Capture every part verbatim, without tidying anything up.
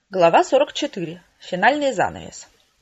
Глава сорок четыре. Финальный занавес.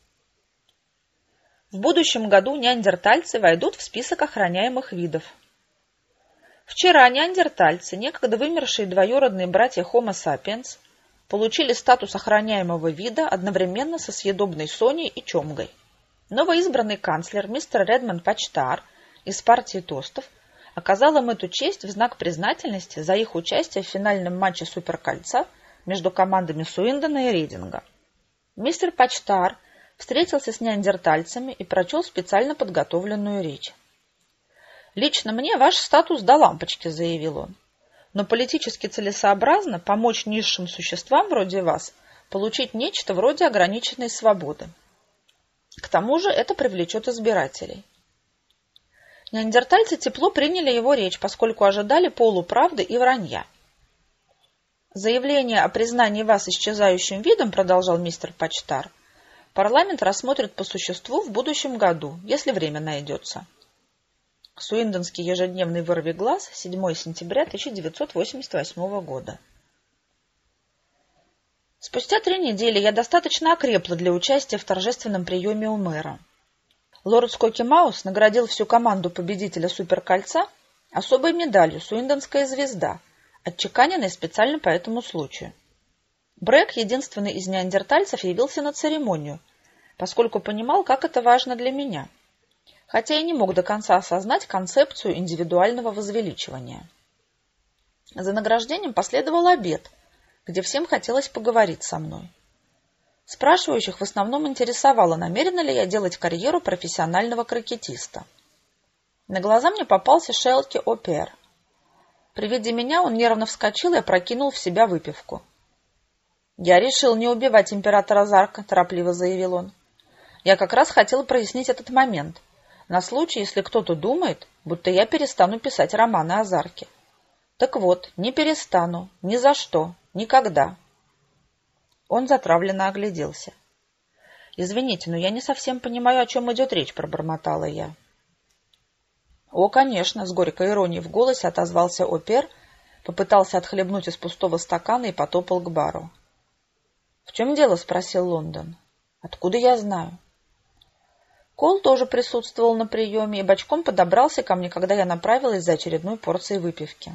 В будущем году неандертальцы войдут в список охраняемых видов. Вчера неандертальцы, некогда вымершие двоюродные братья Homo sapiens, получили статус охраняемого вида одновременно со съедобной Соней и Чомгой. Новоизбранный канцлер мистер Редмонд Почтар из партии тостов оказал им эту честь в знак признательности за их участие в финальном матче Суперкольца между командами Суиндона и Ридинга. Мистер Почтар встретился с неандертальцами и прочел специально подготовленную речь. «Лично мне ваш статус до лампочки», — заявил он. «Но политически целесообразно помочь низшим существам вроде вас получить нечто вроде ограниченной свободы. К тому же это привлечет избирателей». Неандертальцы тепло приняли его речь, поскольку ожидали полуправды и вранья. «Заявление о признании вас исчезающим видом, — продолжал мистер Почтар, — парламент рассмотрит по существу в будущем году, если время найдется». Суиндонский ежедневный «Вырви глаз», седьмое сентября тысяча девятьсот восемьдесят восьмого года. Спустя три недели я достаточно окрепла для участия в торжественном приеме у мэра. Лорд Скоки Маус наградил всю команду победителя Суперкольца особой медалью «Суиндонская звезда», отчеканенной специально по этому случаю. Брэк, единственный из неандертальцев, явился на церемонию, поскольку понимал, как это важно для меня, хотя и не мог до конца осознать концепцию индивидуального возвеличивания. За награждением последовал обед, где всем хотелось поговорить со мной. Спрашивающих в основном интересовало, намерена ли я делать карьеру профессионального крикетиста. На глаза мне попался Шелки О'Пер. При виде меня он нервно вскочил и опрокинул в себя выпивку. «Я решил не убивать императора Зарка», — торопливо заявил он. «Я как раз хотел прояснить этот момент, на случай, если кто-то думает, будто я перестану писать романы о Зарке. Так вот, не перестану, ни за что, никогда». Он затравленно огляделся. «Извините, но я не совсем понимаю, о чем идет речь», — пробормотала я. «О, конечно», — с горькой иронией в голосе отозвался О'Пер, попытался отхлебнуть из пустого стакана и потопал к бару. «В чем дело?» — спросил Лондон. «Откуда я знаю?» Кол тоже присутствовал на приеме и бочком подобрался ко мне, когда я направилась за очередной порцией выпивки.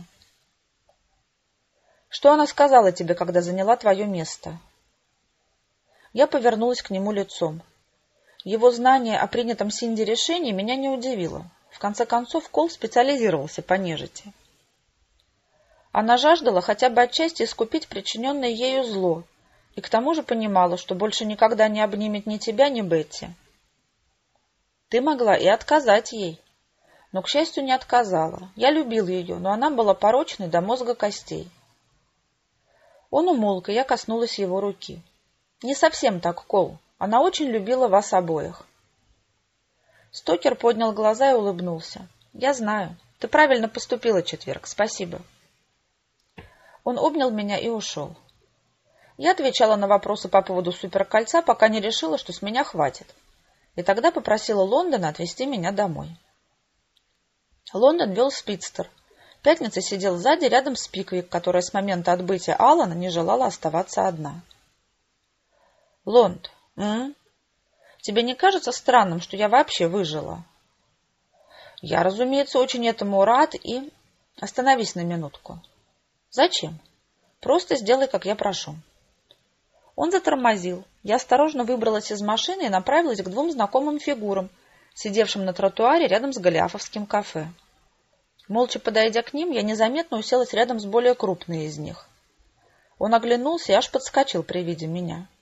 «Что она сказала тебе, когда заняла твое место?» Я повернулась к нему лицом. Его знание о принятом Синди решении меня не удивило. В конце концов, Кол специализировался по нежити. Она жаждала хотя бы отчасти искупить причиненное ею зло, и к тому же понимала, что больше никогда не обнимет ни тебя, ни Бетти. Ты могла и отказать ей, но, к счастью, не отказала. Я любил ее, но она была порочной до мозга костей. Он умолк, и я коснулась его руки. «Не совсем так, Кол. Она очень любила вас обоих». Стокер поднял глаза и улыбнулся. «Я знаю. Ты правильно поступила, Четверг. Спасибо». Он обнял меня и ушел. Я отвечала на вопросы по поводу Суперкольца, пока не решила, что с меня хватит. И тогда попросила Лондона отвезти меня домой. Лондон вел спидстер. Пятница сидел сзади, рядом с Пиквик, которая с момента отбытия Алана не желала оставаться одна. «Лонд, м? Тебе не кажется странным, что я вообще выжила?» «Я, разумеется, очень этому рад и...» «Остановись на минутку». «Зачем?» «Просто сделай, как я прошу». Он затормозил. Я осторожно выбралась из машины и направилась к двум знакомым фигурам, сидевшим на тротуаре рядом с Голиафовским кафе. Молча подойдя к ним, я незаметно уселась рядом с более крупной из них. Он оглянулся и аж подскочил при виде меня.